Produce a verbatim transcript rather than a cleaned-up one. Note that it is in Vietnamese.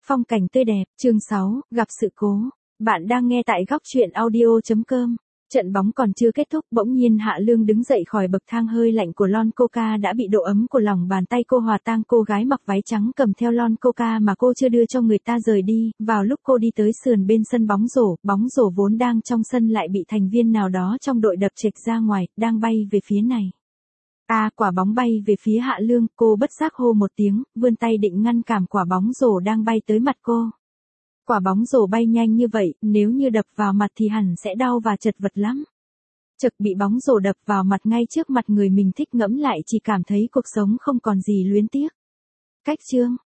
Phong cảnh tươi đẹp, chương sáu, gặp sự cố. Bạn đang nghe tại góc truyện audio chấm com. Trận bóng còn chưa kết thúc, bỗng nhiên Hạ Lương đứng dậy khỏi bậc thang, hơi lạnh của lon coca đã bị độ ấm của lòng bàn tay cô hòa tan. Cô gái mặc váy trắng cầm theo lon coca mà cô chưa đưa cho người ta rời đi. Vào lúc cô đi tới sườn bên sân bóng rổ, bóng rổ vốn đang trong sân lại bị thành viên nào đó trong đội đập chệch ra ngoài, đang bay về phía này. À, quả bóng bay về phía Hạ Lương, cô bất giác hô một tiếng, vươn tay định ngăn cản quả bóng rổ đang bay tới mặt cô. Quả bóng rổ bay nhanh như vậy, nếu như đập vào mặt thì hẳn sẽ đau và chật vật lắm. Chực bị bóng rổ đập vào mặt ngay trước mặt người mình thích, ngẫm lại chỉ cảm thấy cuộc sống không còn gì luyến tiếc. Cách chương,